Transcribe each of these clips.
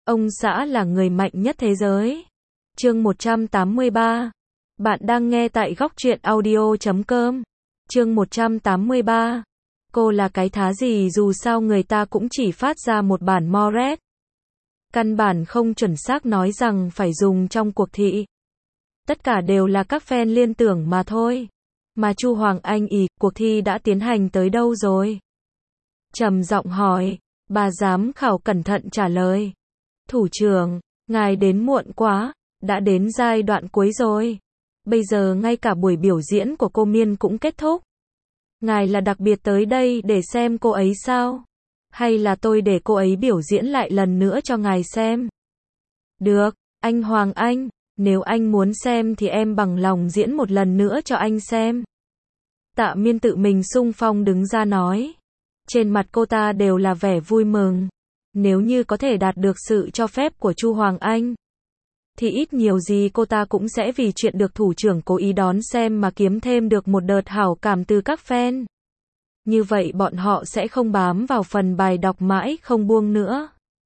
Ông xã là người mạnh nhất thế giới. Chương 183. Bạn đang nghe tại góc truyện audio.com. Chương 183. Cô là cái thá gì, dù sao người ta cũng chỉ phát ra một bản Moret. Căn bản không chuẩn xác nói rằng phải dùng trong cuộc thị. Tất cả đều là các fan liên tưởng mà thôi. Mà Chu Hoàng Anh cuộc thi đã tiến hành tới đâu rồi? Trầm giọng hỏi. Bà giám khảo cẩn thận trả lời. Thủ trưởng, ngài đến muộn quá, đã đến giai đoạn cuối rồi. Bây giờ ngay cả buổi biểu diễn của cô Miên cũng kết thúc. Ngài là đặc biệt tới đây để xem cô ấy sao? Hay là tôi để cô ấy biểu diễn lại lần nữa cho ngài xem? Được, anh Hoàng Anh, nếu anh muốn xem thì em bằng lòng diễn một lần nữa cho anh xem. Tạ Miên tự mình xung phong đứng ra nói. Trên mặt cô ta đều là vẻ vui mừng. Nếu như có thể đạt được sự cho phép của Chu Hoàng Anh, thì ít nhiều gì cô ta cũng sẽ vì chuyện được thủ trưởng cố ý đón xem mà kiếm thêm được một đợt hảo cảm từ các fan. Như vậy bọn họ sẽ không bám vào phần bài đọc mãi không buông nữa.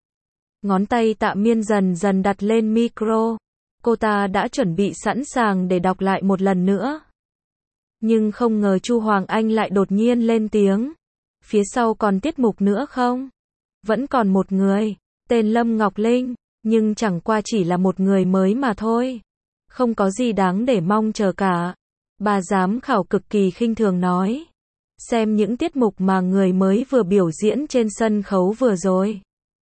Ngón tay Tạ Miên dần dần đặt lên micro. Cô ta đã chuẩn bị sẵn sàng để đọc lại một lần nữa. Nhưng không ngờ Chu Hoàng Anh lại đột nhiên lên tiếng. Phía sau còn tiết mục nữa không? Vẫn còn một người, tên Lâm Ngọc Linh, nhưng chẳng qua chỉ là một người mới mà thôi. Không có gì đáng để mong chờ cả. Bà giám khảo cực kỳ khinh thường nói. Xem những tiết mục mà người mới vừa biểu diễn trên sân khấu vừa rồi.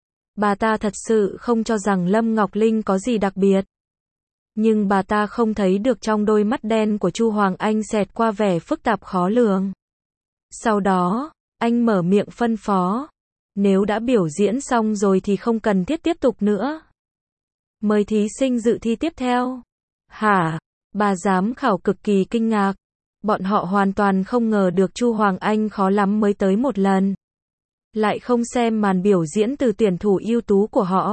Bà ta thật sự không cho rằng Lâm Ngọc Linh có gì đặc biệt. Nhưng bà ta không thấy được trong đôi mắt đen của Chu Hoàng Anh xẹt qua vẻ phức tạp khó lường. Sau đó, anh mở miệng phân phó. Nếu đã biểu diễn xong rồi thì không cần thiết tiếp tục nữa. Mời thí sinh dự thi tiếp theo. Hả? Bà giám khảo cực kỳ kinh ngạc. Bọn họ hoàn toàn không ngờ được Chu Hoàng Anh khó lắm mới tới một lần. Lại không xem màn biểu diễn từ tuyển thủ ưu tú của họ.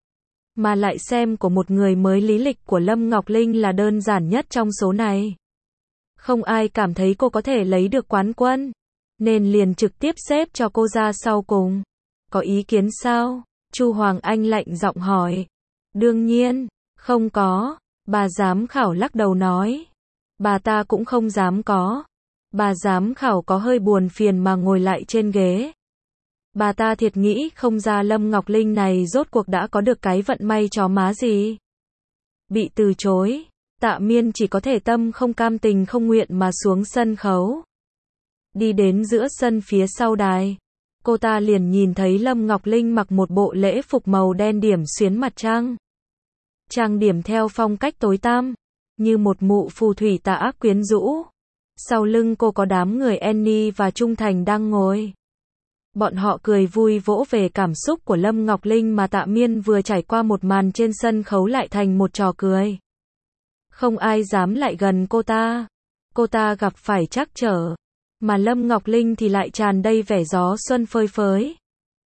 Mà lại xem của một người mới. Lý lịch của Lâm Ngọc Linh là đơn giản nhất trong số này. Không ai cảm thấy cô có thể lấy được quán quân. Nên liền trực tiếp xếp cho cô ra sau cùng. Có ý kiến sao? Chu Hoàng Anh lạnh giọng hỏi. Đương nhiên, không có. Bà giám khảo lắc đầu nói. Bà ta cũng không dám có. Bà giám khảo có hơi buồn phiền mà ngồi lại trên ghế. Bà ta thiệt nghĩ không ra Lâm Ngọc Linh này rốt cuộc đã có được cái vận may chó má gì. Bị từ chối, Tạ Miên chỉ có thể tâm không cam tình không nguyện mà xuống sân khấu. Đi đến giữa sân phía sau đài. Cô ta liền nhìn thấy Lâm Ngọc Linh mặc một bộ lễ phục màu đen điểm xuyến mặt trăng. Trang điểm theo phong cách tối tăm, như một mụ phù thủy tà ác quyến rũ. Sau lưng cô có đám người Annie và Trung Thành đang ngồi. Bọn họ cười vui vỗ về cảm xúc của Lâm Ngọc Linh mà Tạ Miên vừa trải qua một màn trên sân khấu lại thành một trò cười. Không ai dám lại gần cô ta. Cô ta gặp phải trắc trở. Mà Lâm Ngọc Linh thì lại tràn đầy vẻ gió xuân phơi phới.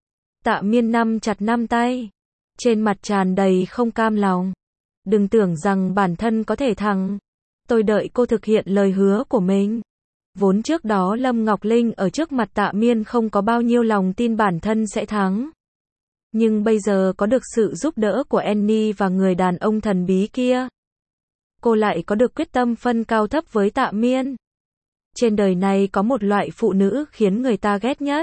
Tạ Miên nắm chặt nắm tay. Trên mặt tràn đầy không cam lòng. Đừng tưởng rằng bản thân có thể thắng. Tôi đợi cô thực hiện lời hứa của mình. Vốn trước đó Lâm Ngọc Linh ở trước mặt Tạ Miên không có bao nhiêu lòng tin bản thân sẽ thắng. Nhưng bây giờ có được sự giúp đỡ của Annie và người đàn ông thần bí kia. Cô lại có được quyết tâm phân cao thấp với Tạ Miên. Trên đời này có một loại phụ nữ khiến người ta ghét nhất.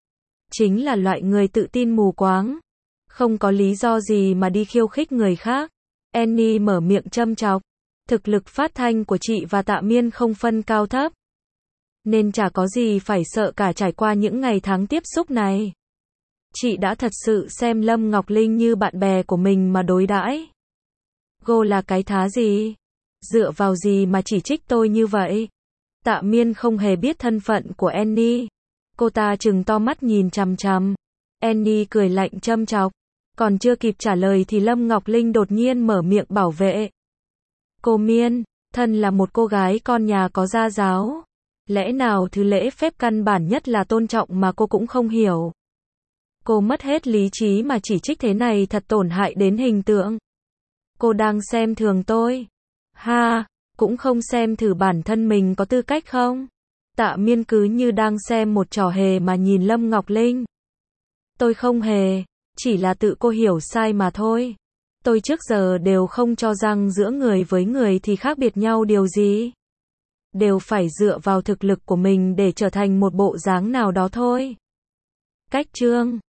Chính là loại người tự tin mù quáng. Không có lý do gì mà đi khiêu khích người khác. Annie mở miệng châm chọc. Thực lực phát thanh của chị và Tạ Miên không phân cao thấp. Nên chả có gì phải sợ cả trải qua những ngày tháng tiếp xúc này. Chị đã thật sự xem Lâm Ngọc Linh như bạn bè của mình mà đối đãi. Cô là cái thá gì? Dựa vào gì mà chỉ trích tôi như vậy? Tạ Miên không hề biết thân phận của Annie. Cô ta trừng to mắt nhìn chằm chằm. Annie cười lạnh châm chọc. Còn chưa kịp trả lời thì Lâm Ngọc Linh đột nhiên mở miệng bảo vệ. Cô Miên, thân là một cô gái con nhà có gia giáo. Lẽ nào thứ lễ phép căn bản nhất là tôn trọng mà cô cũng không hiểu. Cô mất hết lý trí mà chỉ trích thế này thật tổn hại đến hình tượng. Cô đang xem thường tôi. Ha, cũng không xem thử bản thân mình có tư cách không? Tạ Miên cứ như đang xem một trò hề mà nhìn Lâm Ngọc Linh. Tôi không hề. Chỉ là tự cô hiểu sai mà thôi. Tôi trước giờ đều không cho rằng giữa người với người thì khác biệt nhau điều gì. Đều phải dựa vào thực lực của mình để trở thành một bộ dáng nào đó thôi. Cách chương